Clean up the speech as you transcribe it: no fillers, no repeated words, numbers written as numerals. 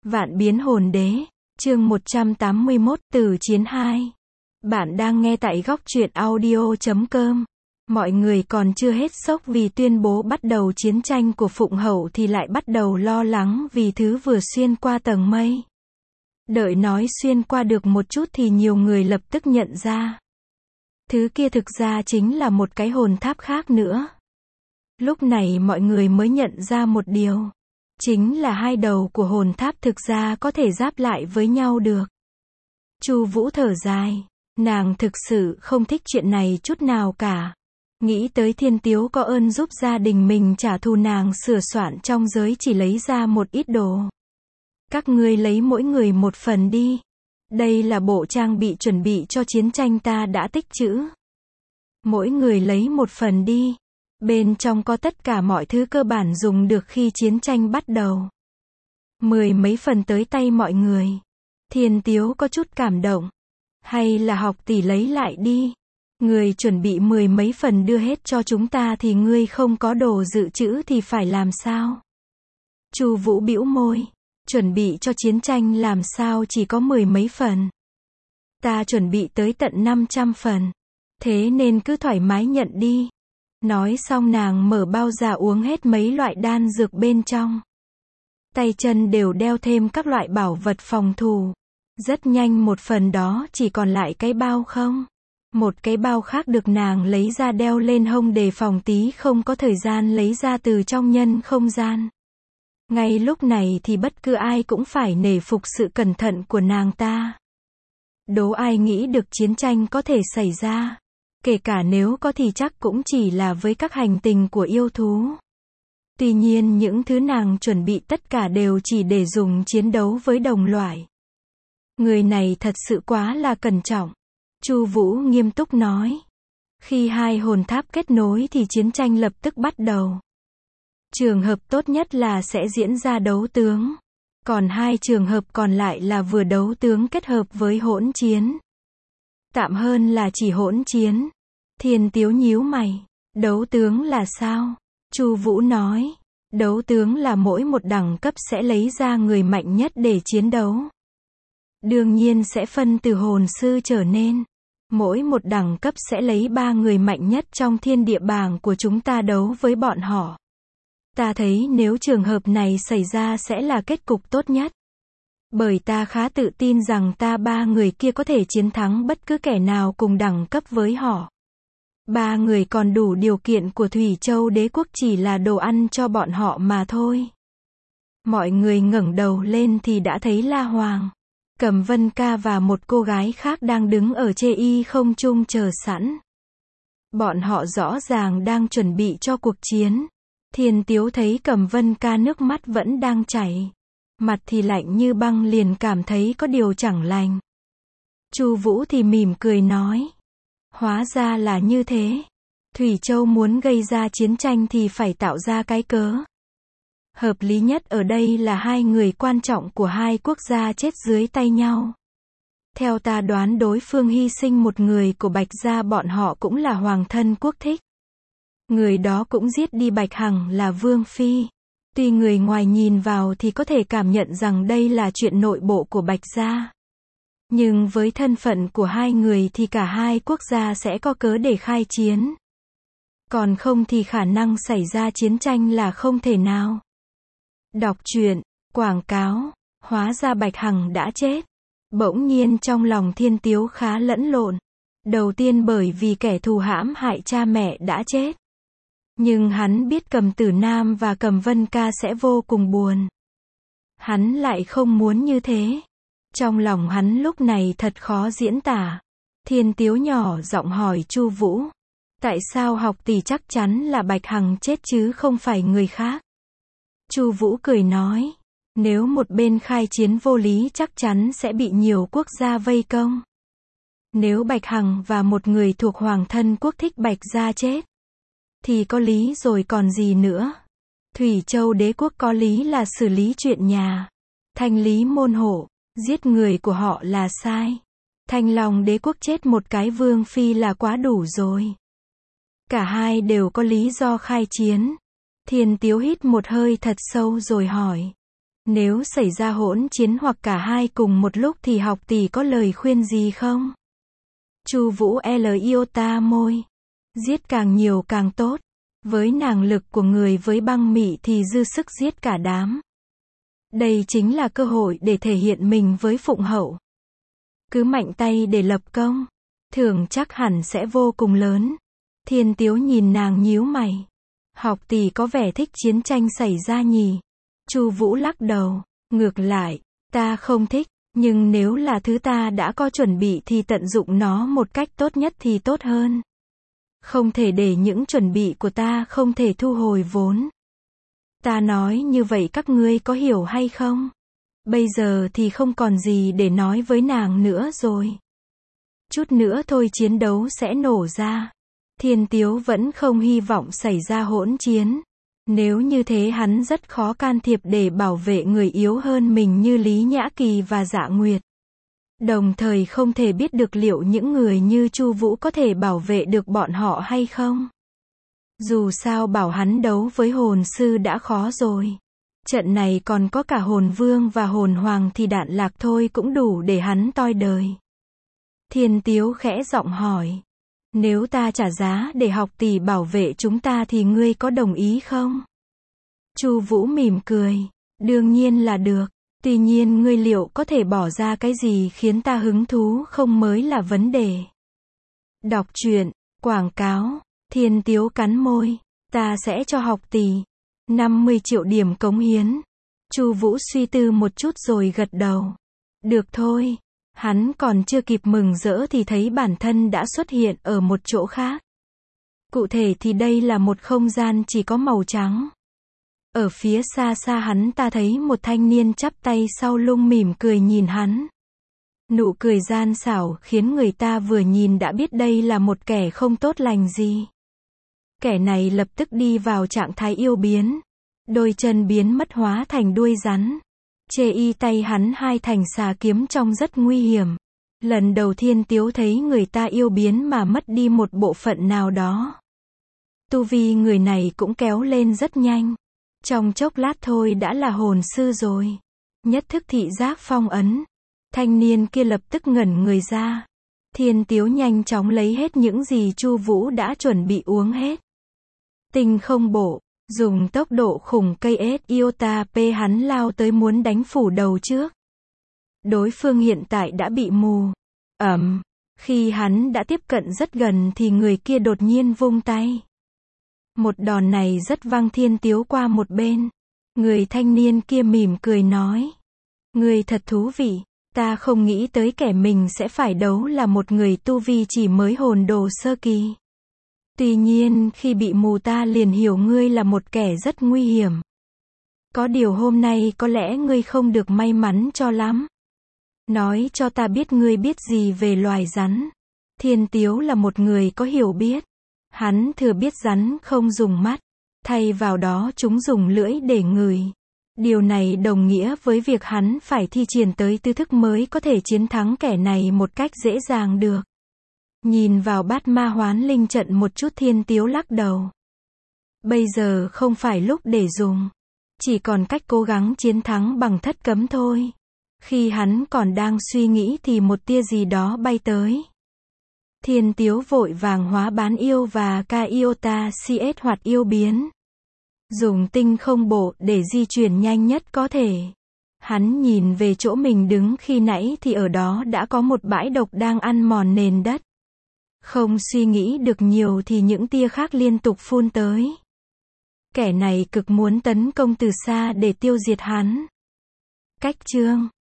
Vạn biến hồn đế, chương 181, Tử chiến 2. Bạn đang nghe tại góc truyện audio.com. Mọi người còn chưa hết sốc vì tuyên bố bắt đầu chiến tranh của Phụng Hậu thì lại bắt đầu lo lắng vì thứ vừa xuyên qua tầng mây. Đợi nói xuyên qua được một chút thì nhiều người lập tức nhận ra. Thứ kia thực ra chính là một cái hồn tháp khác nữa. Lúc này mọi người mới nhận ra một điều. Chính là hai đầu của hồn tháp thực ra có thể giáp lại với nhau được. Chu Vũ thở dài. Nàng thực sự không thích chuyện này chút nào cả. Nghĩ tới Thiên Tiếu có ơn giúp gia đình mình trả thù nàng sửa soạn trong giới chỉ lấy ra một ít đồ. Các ngươi lấy mỗi người một phần đi. Đây là bộ trang bị chuẩn bị cho chiến tranh ta đã tích trữ. Mỗi người lấy một phần đi. Bên trong có tất cả mọi thứ cơ bản dùng được khi chiến tranh bắt đầu. 10 mấy phần tới tay mọi người. Thiên Tiếu có chút cảm động. Hay là Học tỷ lấy lại đi. Người chuẩn bị 10 mấy phần đưa hết cho chúng ta thì ngươi không có đồ dự trữ thì phải làm sao? Chu Vũ bĩu môi. Chuẩn bị cho chiến tranh làm sao chỉ có 10 mấy phần. Ta chuẩn bị tới tận 500 phần. Thế nên cứ thoải mái nhận đi. Nói xong nàng mở bao ra uống hết mấy loại đan dược bên trong. Tay chân đều đeo thêm các loại bảo vật phòng thủ. Rất nhanh một phần đó chỉ còn lại cái bao không. Một cái bao khác được nàng lấy ra đeo lên hông đề phòng tí không có thời gian lấy ra từ trong nhân không gian. Ngay lúc này thì bất cứ ai cũng phải nể phục sự cẩn thận của nàng ta. Đố ai nghĩ được chiến tranh có thể xảy ra. Kể cả nếu có thì chắc cũng chỉ là với các hành tinh của yêu thú. Tuy nhiên những thứ nàng chuẩn bị tất cả đều chỉ để dùng chiến đấu với đồng loại. Người này thật sự quá là cẩn trọng. Chu Vũ nghiêm túc nói. Khi hai hồn tháp kết nối thì chiến tranh lập tức bắt đầu. Trường hợp tốt nhất là sẽ diễn ra đấu tướng. Còn hai trường hợp còn lại là vừa đấu tướng kết hợp với hỗn chiến. Tạm hơn là chỉ hỗn chiến. Thiên Tiếu nhíu mày. Đấu tướng là sao? Chu Vũ nói. Đấu tướng là mỗi một đẳng cấp sẽ lấy ra người mạnh nhất để chiến đấu. Đương nhiên sẽ phân từ hồn sư trở nên. Mỗi một đẳng cấp sẽ lấy 3 người mạnh nhất trong thiên địa bảng của chúng ta đấu với bọn họ. Ta thấy nếu trường hợp này xảy ra sẽ là kết cục tốt nhất. Bởi ta khá tự tin rằng ta 3 người kia có thể chiến thắng bất cứ kẻ nào cùng đẳng cấp với họ. 3 người còn đủ điều kiện của Thủy Châu đế quốc chỉ là đồ ăn cho bọn họ mà thôi. Mọi người ngẩng đầu lên thì đã thấy La Hoàng, Cầm Vân Ca và một cô gái khác đang đứng ở trên không trung chờ sẵn. Bọn họ rõ ràng đang chuẩn bị cho cuộc chiến. Thiên Tiếu thấy Cầm Vân Ca nước mắt vẫn đang chảy. Mặt thì lạnh như băng liền cảm thấy có điều chẳng lành. Chu Vũ thì mỉm cười nói. Hóa ra là như thế. Thủy Châu muốn gây ra chiến tranh thì phải tạo ra cái cớ. Hợp lý nhất ở đây là hai người quan trọng của hai quốc gia chết dưới tay nhau. Theo ta đoán đối phương hy sinh một người của Bạch gia bọn họ cũng là hoàng thân quốc thích. Người đó cũng giết đi Bạch Hằng là Vương Phi. Tuy người ngoài nhìn vào thì có thể cảm nhận rằng đây là chuyện nội bộ của Bạch gia. Nhưng với thân phận của hai người thì cả hai quốc gia sẽ có cớ để khai chiến. Còn không thì khả năng xảy ra chiến tranh là không thể nào. Đọc truyện, quảng cáo, hóa ra Bạch Hằng đã chết. Bỗng nhiên trong lòng Thiên Tiếu khá lẫn lộn. Đầu tiên bởi vì kẻ thù hãm hại cha mẹ đã chết. Nhưng hắn biết Cầm Tử Nam và Cầm Vân Ca sẽ vô cùng buồn. Hắn lại không muốn như thế. Trong lòng hắn lúc này thật khó diễn tả. Thiên Tiếu nhỏ giọng hỏi Chu Vũ. Tại sao Học tỷ chắc chắn là Bạch Hằng chết chứ không phải người khác? Chu Vũ cười nói. Nếu một bên khai chiến vô lý chắc chắn sẽ bị nhiều quốc gia vây công. Nếu Bạch Hằng và một người thuộc hoàng thân quốc thích Bạch gia chết. Thì có lý rồi còn gì nữa. Thủy Châu đế quốc có lý là xử lý chuyện nhà. Thanh lý môn hộ. Giết người của họ là sai. Thanh Long đế quốc chết một cái Vương Phi là quá đủ rồi. Cả hai đều có lý do khai chiến. Thiên Tiếu hít một hơi thật sâu rồi hỏi. Nếu xảy ra hỗn chiến hoặc cả hai cùng một lúc thì học tỷ có lời khuyên gì không? Chu Vũ Iota môi. Giết càng nhiều càng tốt. Với năng lực của người với băng mị thì dư sức giết cả đám. Đây chính là cơ hội để thể hiện mình với Phụng Hậu. Cứ mạnh tay để lập công. Thưởng chắc hẳn sẽ vô cùng lớn. Thiên Tiếu nhìn nàng nhíu mày. Học tỷ có vẻ thích chiến tranh xảy ra nhỉ? Chu Vũ lắc đầu. Ngược lại, ta không thích, nhưng nếu là thứ ta đã có chuẩn bị thì tận dụng nó một cách tốt nhất thì tốt hơn. Không thể để những chuẩn bị của ta không thể thu hồi vốn. Ta nói như vậy các ngươi có hiểu hay không? Bây giờ thì không còn gì để nói với nàng nữa rồi. Chút nữa thôi chiến đấu sẽ nổ ra. Thiên Tiếu vẫn không hy vọng xảy ra hỗn chiến. Nếu như thế hắn rất khó can thiệp để bảo vệ người yếu hơn mình như Lý Nhã Kỳ và Dạ Nguyệt. Đồng thời không thể biết được liệu những người như Chu Vũ có thể bảo vệ được bọn họ hay không. Dù sao bảo hắn đấu với hồn sư đã khó rồi. Trận này còn có cả hồn vương và hồn hoàng thì đạn lạc thôi cũng đủ để hắn toi đời. Thiên Tiếu khẽ giọng hỏi. Nếu ta trả giá để học tỷ bảo vệ chúng ta thì ngươi có đồng ý không? Chu Vũ mỉm cười. Đương nhiên là được. Tuy nhiên ngươi liệu có thể bỏ ra cái gì khiến ta hứng thú không mới là vấn đề. Đọc truyện, quảng cáo. Thiên Tiếu cắn môi. Ta sẽ cho học tỷ 50 triệu điểm cống hiến. Chu Vũ suy tư một chút rồi gật đầu. Được thôi. Hắn còn chưa kịp mừng rỡ thì thấy bản thân đã xuất hiện ở một chỗ khác. Cụ thể thì đây là một không gian chỉ có màu trắng. Ở phía xa xa hắn ta thấy một thanh niên chắp tay sau lưng mỉm cười nhìn hắn. Nụ cười gian xảo khiến người ta vừa nhìn đã biết đây là một kẻ không tốt lành gì. Kẻ này lập tức đi vào trạng thái yêu biến. Đôi chân biến mất hóa thành đuôi rắn. Chê y tay hắn hai thành xà kiếm trông rất nguy hiểm. Lần đầu Thiên Tiếu thấy người ta yêu biến mà mất đi một bộ phận nào đó. Tu vi người này cũng kéo lên rất nhanh. Trong chốc lát thôi đã là hồn sư rồi. Nhất thức thị giác phong ấn. Thanh niên kia lập tức ngẩn người ra. Thiên Tiếu nhanh chóng lấy hết những gì Chu Vũ đã chuẩn bị uống hết. Tinh không bộ. Dùng tốc độ khủng cây Iota P hắn lao tới muốn đánh phủ đầu trước. Đối phương hiện tại đã bị mù. Khi hắn đã tiếp cận rất gần thì người kia đột nhiên vung tay. Một đòn này rất văng Thiên Tiếu qua một bên. Người thanh niên kia mỉm cười nói. Người thật thú vị. Ta không nghĩ tới kẻ mình sẽ phải đấu là một người tu vi chỉ mới hồn đồ sơ kỳ. Tuy nhiên khi bị mù ta liền hiểu ngươi là một kẻ rất nguy hiểm. Có điều hôm nay có lẽ ngươi không được may mắn cho lắm. Nói cho ta biết ngươi biết gì về loài rắn. Thiên Tiếu là một người có hiểu biết. Hắn thừa biết rắn không dùng mắt. Thay vào đó chúng dùng lưỡi để ngửi. Điều này đồng nghĩa với việc hắn phải thi triển tới tư thức mới có thể chiến thắng kẻ này một cách dễ dàng được. Nhìn vào bát ma hoán linh trận một chút Thiên Tiếu lắc đầu. Bây giờ không phải lúc để dùng. Chỉ còn cách cố gắng chiến thắng bằng thất cấm thôi. Khi hắn còn đang suy nghĩ thì một tia gì đó bay tới. Thiên Tiếu vội vàng hóa bán yêu và ca Iota CS hoạt yêu biến. Dùng tinh không bộ để di chuyển nhanh nhất có thể. Hắn nhìn về chỗ mình đứng khi nãy thì ở đó đã có một bãi độc đang ăn mòn nền đất. Không suy nghĩ được nhiều thì những tia khác liên tục phun tới. Kẻ này cực muốn tấn công từ xa để tiêu diệt hắn. Cách chương